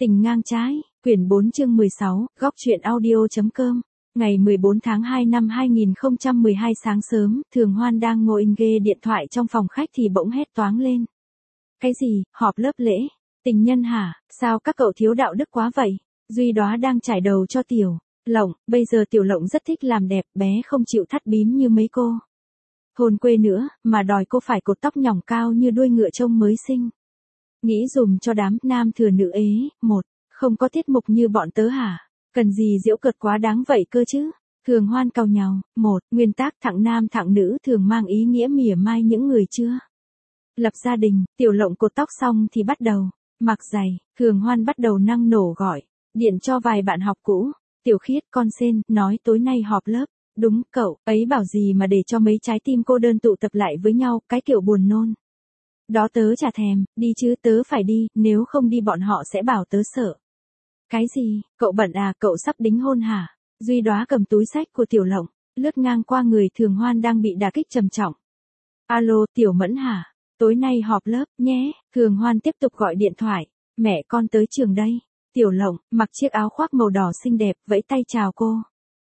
Tình ngang trái, quyển 4 chương 16, góc truyện audio.com. Ngày 14 tháng 2 năm 2012 sáng sớm, Thường Hoan đang ngồi nghe điện thoại trong phòng khách thì bỗng hét toáng lên. Cái gì, họp lớp lễ? Tình nhân hả? Sao các cậu thiếu đạo đức quá vậy? Duy Đóa đang trải đầu cho Tiểu Lộng, bây giờ Tiểu Lộng rất thích làm đẹp, bé không chịu thắt bím như mấy cô thôn quê nữa, mà đòi cô phải cột tóc nhỏng cao như đuôi ngựa trông mới xinh. Nghĩ dùm cho đám nam thừa nữ ế, một, không có tiết mục như bọn tớ hả? Cần gì giễu cợt quá đáng vậy cơ chứ? Thường Hoan càu nhàu, một, nguyên tắc thẳng nam thẳng nữ thường mang ý nghĩa mỉa mai những người chưa lập gia đình. Tiểu Lộng cột tóc xong thì bắt đầu mặc giày. Thường Hoan bắt đầu năng nổ gọi điện cho vài bạn học cũ. Tiểu Khiết, con Sên, nói tối nay họp lớp. Đúng, cậu ấy bảo gì mà để cho mấy trái tim cô đơn tụ tập lại với nhau, cái kiểu buồn nôn đó tớ chả thèm, đi chứ, tớ phải đi, nếu không đi bọn họ sẽ bảo tớ sợ. Cái gì, cậu bận à, cậu sắp đính hôn hả? Duy Đóa cầm túi xách của Tiểu Lộng, lướt ngang qua người Thường Hoan đang bị đả kích trầm trọng. Alo, Tiểu Mẫn hả? Tối nay họp lớp, nhé. Thường Hoan tiếp tục gọi điện thoại. Mẹ con tới trường đây. Tiểu Lộng, mặc chiếc áo khoác màu đỏ xinh đẹp, vẫy tay chào cô.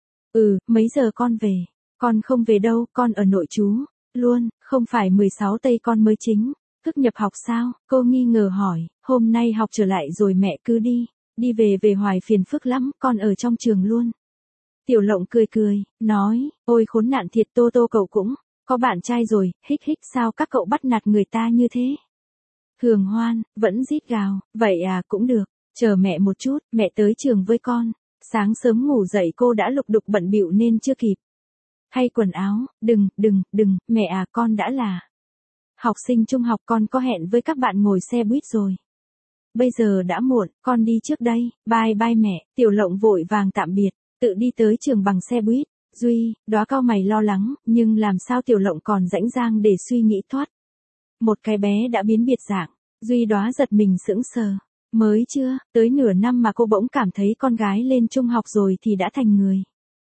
Mấy giờ con về? Con không về đâu, con ở nội trú luôn, không phải 16 tây con mới chính thức nhập học sao? Cô nghi ngờ hỏi, hôm nay học trở lại rồi mẹ cứ đi về hoài phiền phức lắm, con ở trong trường luôn. Tiểu Lộng cười, nói, ôi khốn nạn thiệt, Tô Tô cậu cũng có bạn trai rồi, hích sao các cậu bắt nạt người ta như thế? Thường Hoan, vẫn rít gào, vậy à, cũng được, chờ mẹ một chút, mẹ tới trường với con. Sáng sớm ngủ dậy cô đã lục đục bận bịu nên chưa kịp thay quần áo. Đừng, mẹ à, con đã là học sinh trung học, con có hẹn với các bạn ngồi xe buýt rồi. Bây giờ đã muộn, con đi trước đây, bye mẹ. Tiểu Lộng vội vàng tạm biệt, tự đi tới trường bằng xe buýt. Duy Đóa cau mày lo lắng, nhưng làm sao Tiểu Lộng còn rãnh rang để suy nghĩ thoát. Một cái bé đã biến biệt dạng. Duy Đóa giật mình sững sờ. Mới chưa tới nửa năm mà cô bỗng cảm thấy con gái lên trung học rồi thì đã thành người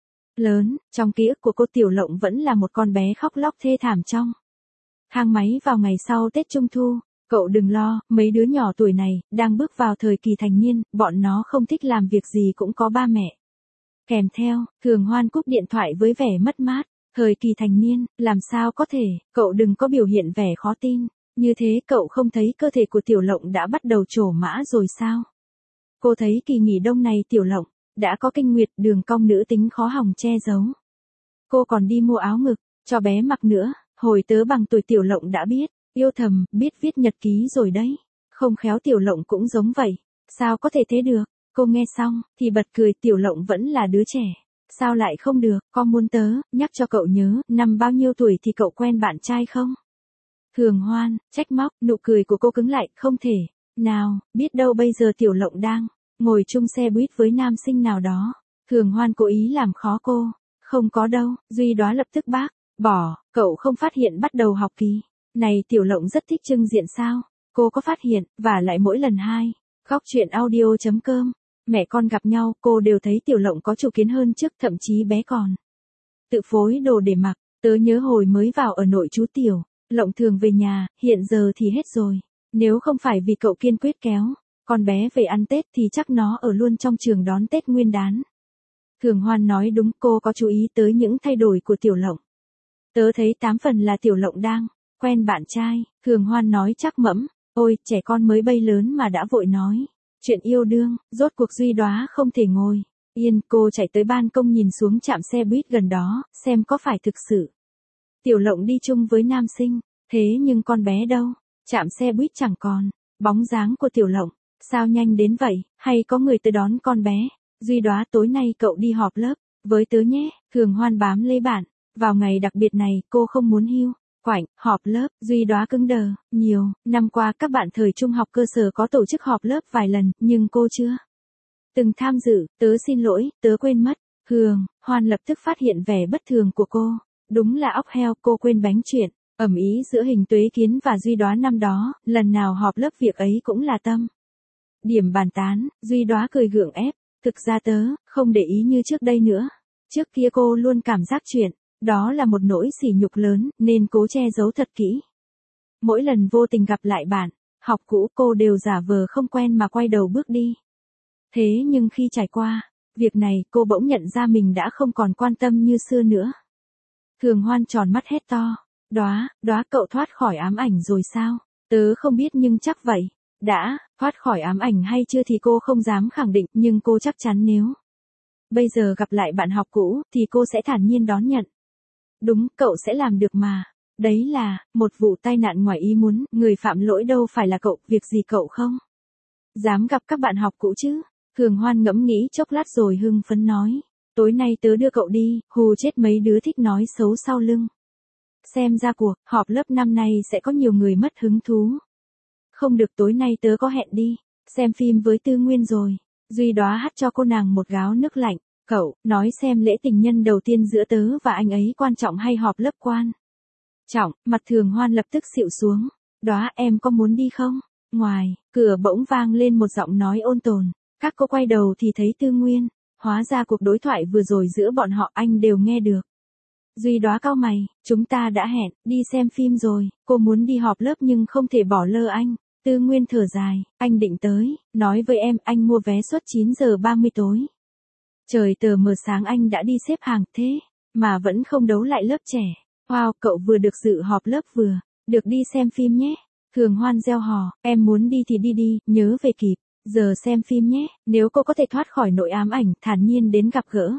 lớn. Trong ký ức của cô, Tiểu Lộng vẫn là một con bé khóc lóc thê thảm trong thang máy vào ngày sau Tết Trung Thu. Cậu đừng lo, mấy đứa nhỏ tuổi này đang bước vào thời kỳ thành niên, bọn nó không thích làm việc gì cũng có ba mẹ kèm theo. Thường Hoan cúp điện thoại với vẻ mất mát. Thời kỳ thành niên, làm sao có thể? Cậu đừng có biểu hiện vẻ khó tin như thế. Cậu không thấy cơ thể của Tiểu Lộng đã bắt đầu trổ mã rồi sao? Cô thấy kỳ nghỉ đông này Tiểu Lộng đã có kinh nguyệt, đường cong nữ tính khó hòng che giấu. Cô còn đi mua áo ngực cho bé mặc nữa. Hồi tớ bằng tuổi Tiểu Lộng đã biết yêu thầm, biết viết nhật ký rồi đấy. Không khéo Tiểu Lộng cũng giống vậy. Sao có thể thế được? Cô nghe xong thì bật cười. Tiểu Lộng vẫn là đứa trẻ. Sao lại không được? Con muốn tớ nhắc cho cậu nhớ, năm bao nhiêu tuổi thì cậu quen bạn trai không? Thường Hoan trách móc. Nụ cười của cô cứng lại. Không thể nào, biết đâu bây giờ Tiểu Lộng đang ngồi chung xe buýt với nam sinh nào đó. Thường Hoan cố ý làm khó cô. Không có đâu. Duy Đóa lập tức bác bỏ. Cậu không phát hiện bắt đầu học kỳ này Tiểu Lộng rất thích trưng diện sao? Cô có phát hiện, và lại mỗi lần hai góc truyện audio.com mẹ con gặp nhau, cô đều thấy Tiểu Lộng có chủ kiến hơn trước, thậm chí bé còn tự phối đồ để mặc. Tớ nhớ hồi mới vào ở nội trú Tiểu Lộng thường về nhà, hiện giờ thì hết rồi. Nếu không phải vì cậu kiên quyết kéo con bé về ăn Tết thì chắc nó ở luôn trong trường đón Tết Nguyên đán. Thường Hoan nói đúng, cô có chú ý tới những thay đổi của Tiểu Lộng. Tớ thấy 8 phần là Tiểu Lộng đang quen bạn trai. Thường Hoan nói chắc mẫm. Ôi, trẻ con mới bay lớn mà đã vội nói chuyện yêu đương. Rốt cuộc Duy Đóa không thể ngồi yên, cô chạy tới ban công nhìn xuống trạm xe buýt gần đó, xem có phải thực sự Tiểu Lộng đi chung với nam sinh. Thế nhưng con bé đâu? Trạm xe buýt chẳng còn bóng dáng của Tiểu Lộng. Sao nhanh đến vậy? Hay có người tới đón con bé? Duy Đóa, tối nay cậu đi họp lớp với tớ nhé. Thường Hoan bám lấy bạn. Vào ngày đặc biệt này, cô không muốn hiu quạnh. Họp lớp. Duy Đóa cứng đờ. Nhiều năm qua các bạn thời trung học cơ sở có tổ chức họp lớp vài lần, nhưng cô chưa từng tham dự. Tớ xin lỗi, tớ quên mất. Hoan lập tức phát hiện vẻ bất thường của cô. Đúng là óc heo, cô quên bánh chuyện ầm ĩ giữa Hình Tuế Kiến và Duy Đóa năm đó. Lần nào họp lớp việc ấy cũng là tâm điểm bàn tán. Duy Đóa cười gượng ép. Thực ra tớ không để ý như trước đây nữa. Trước kia cô luôn cảm giác chuyện đó là một nỗi sỉ nhục lớn, nên cố che giấu thật kỹ. Mỗi lần vô tình gặp lại bạn học cũ, cô đều giả vờ không quen mà quay đầu bước đi. Thế nhưng khi trải qua việc này, cô bỗng nhận ra mình đã không còn quan tâm như xưa nữa. Thường Hoan tròn mắt hét to. Đóa cậu thoát khỏi ám ảnh rồi sao? Tớ không biết nhưng chắc vậy. Đã, thoát khỏi ám ảnh hay chưa thì cô không dám khẳng định, nhưng cô chắc chắn nếu bây giờ gặp lại bạn học cũ, thì cô sẽ thản nhiên đón nhận. Đúng, cậu sẽ làm được mà. Đấy là, một vụ tai nạn ngoài ý muốn, người phạm lỗi đâu phải là cậu, việc gì cậu không dám gặp các bạn học cũ chứ? Thường Hoan ngẫm nghĩ chốc lát rồi hưng phấn nói. Tối nay tớ đưa cậu đi, hù chết mấy đứa thích nói xấu sau lưng. Xem ra cuộc họp lớp năm nay sẽ có nhiều người mất hứng thú. Không được, tối nay tớ có hẹn đi xem phim với Tư Nguyên rồi. Duy Đóa hắt cho cô nàng một gáo nước lạnh. Cậu, nói xem lễ tình nhân đầu tiên giữa tớ và anh ấy quan trọng hay họp lớp quan trọng? Mặt Thường Hoan lập tức xịu xuống. Đóa, em có muốn đi không? Ngoài cửa bỗng vang lên một giọng nói ôn tồn. Các cô quay đầu thì thấy Tư Nguyên. Hóa ra cuộc đối thoại vừa rồi giữa bọn họ anh đều nghe được. Duy Đóa cau mày, chúng ta đã hẹn đi xem phim rồi, cô muốn đi họp lớp nhưng không thể bỏ lơ anh. Tư Nguyên thở dài, anh định tới, nói với em anh mua vé suất 9 giờ 30 tối. Trời tờ mờ sáng anh đã đi xếp hàng thế, mà vẫn không đấu lại lớp trẻ. Wow, cậu vừa được dự họp lớp vừa được đi xem phim nhé. Thường Hoan reo hò, em muốn đi thì đi đi, nhớ về kịp giờ xem phim nhé. Nếu cô có thể thoát khỏi nỗi ám ảnh, thản nhiên đến gặp gỡ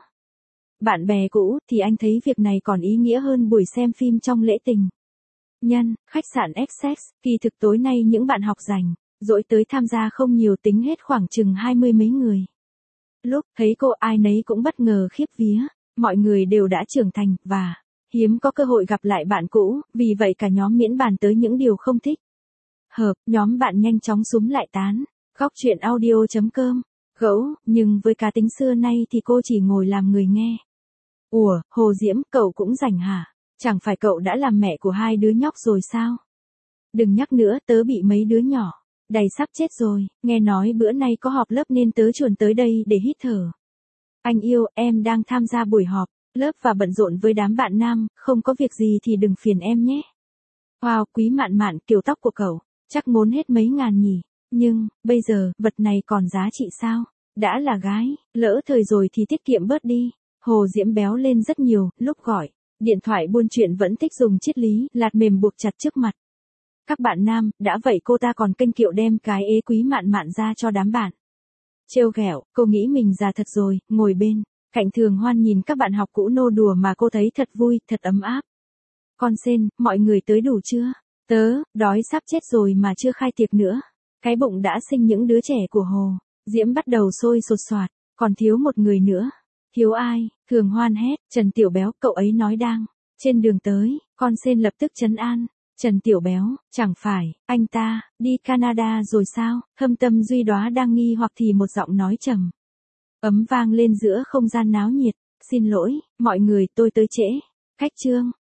bạn bè cũ, thì anh thấy việc này còn ý nghĩa hơn buổi xem phim trong lễ tình nhân. Khách sạn Essex, kỳ thực tối nay những bạn học rảnh rỗi tới tham gia không nhiều, tính hết khoảng chừng 20 mấy người. Lúc thấy cô ai nấy cũng bất ngờ khiếp vía, mọi người đều đã trưởng thành, và hiếm có cơ hội gặp lại bạn cũ, vì vậy cả nhóm miễn bàn tới những điều không thích hợp, nhóm bạn nhanh chóng súm lại tán. Góc truyện audio.com. Gẫu, nhưng với cá tính xưa nay thì cô chỉ ngồi làm người nghe. Ủa, Hồ Diễm, cậu cũng rảnh hả? Chẳng phải cậu đã làm mẹ của 2 đứa nhóc rồi sao? Đừng nhắc nữa, tớ bị mấy đứa nhỏ đầy sắp chết rồi, nghe nói bữa nay có họp lớp nên tớ chuồn tới đây để hít thở. Anh yêu, em đang tham gia buổi họp lớp và bận rộn với đám bạn nam, không có việc gì thì đừng phiền em nhé. Wow, Quý Mạn Mạn, kiểu tóc của cậu chắc ngốn hết mấy ngàn nhỉ? Nhưng, bây giờ, vật này còn giá trị sao? Đã là gái, lỡ thời rồi thì tiết kiệm bớt đi. Hồ Diễm béo lên rất nhiều, lúc gọi điện thoại buôn chuyện vẫn thích dùng triết lý, lạt mềm buộc chặt trước mặt các bạn nam, đã vậy cô ta còn kênh kiệu đem cái ế Quý Mạn Mạn ra cho đám bạn trêu ghẹo. Cô nghĩ mình già thật rồi, ngồi bên cạnh Thường Hoan nhìn các bạn học cũ nô đùa mà cô thấy thật vui, thật ấm áp. Con Sên, mọi người tới đủ chưa? Tớ, đói sắp chết rồi mà chưa khai tiệc nữa. Cái bụng đã sinh những đứa trẻ của Hồ Diễm bắt đầu sôi sột soạt, còn thiếu một người nữa. Thiếu ai? Thường Hoan hét, Trần Tiểu Béo, cậu ấy nói đang trên đường tới. Con Sên lập tức trấn an. Trần Tiểu Béo, chẳng phải anh ta đi Canada rồi sao? Thâm tâm Duy Đóa đang nghi hoặc thì một giọng nói trầm ấm vang lên giữa không gian náo nhiệt. Xin lỗi, mọi người, tôi tới trễ. Khách trương.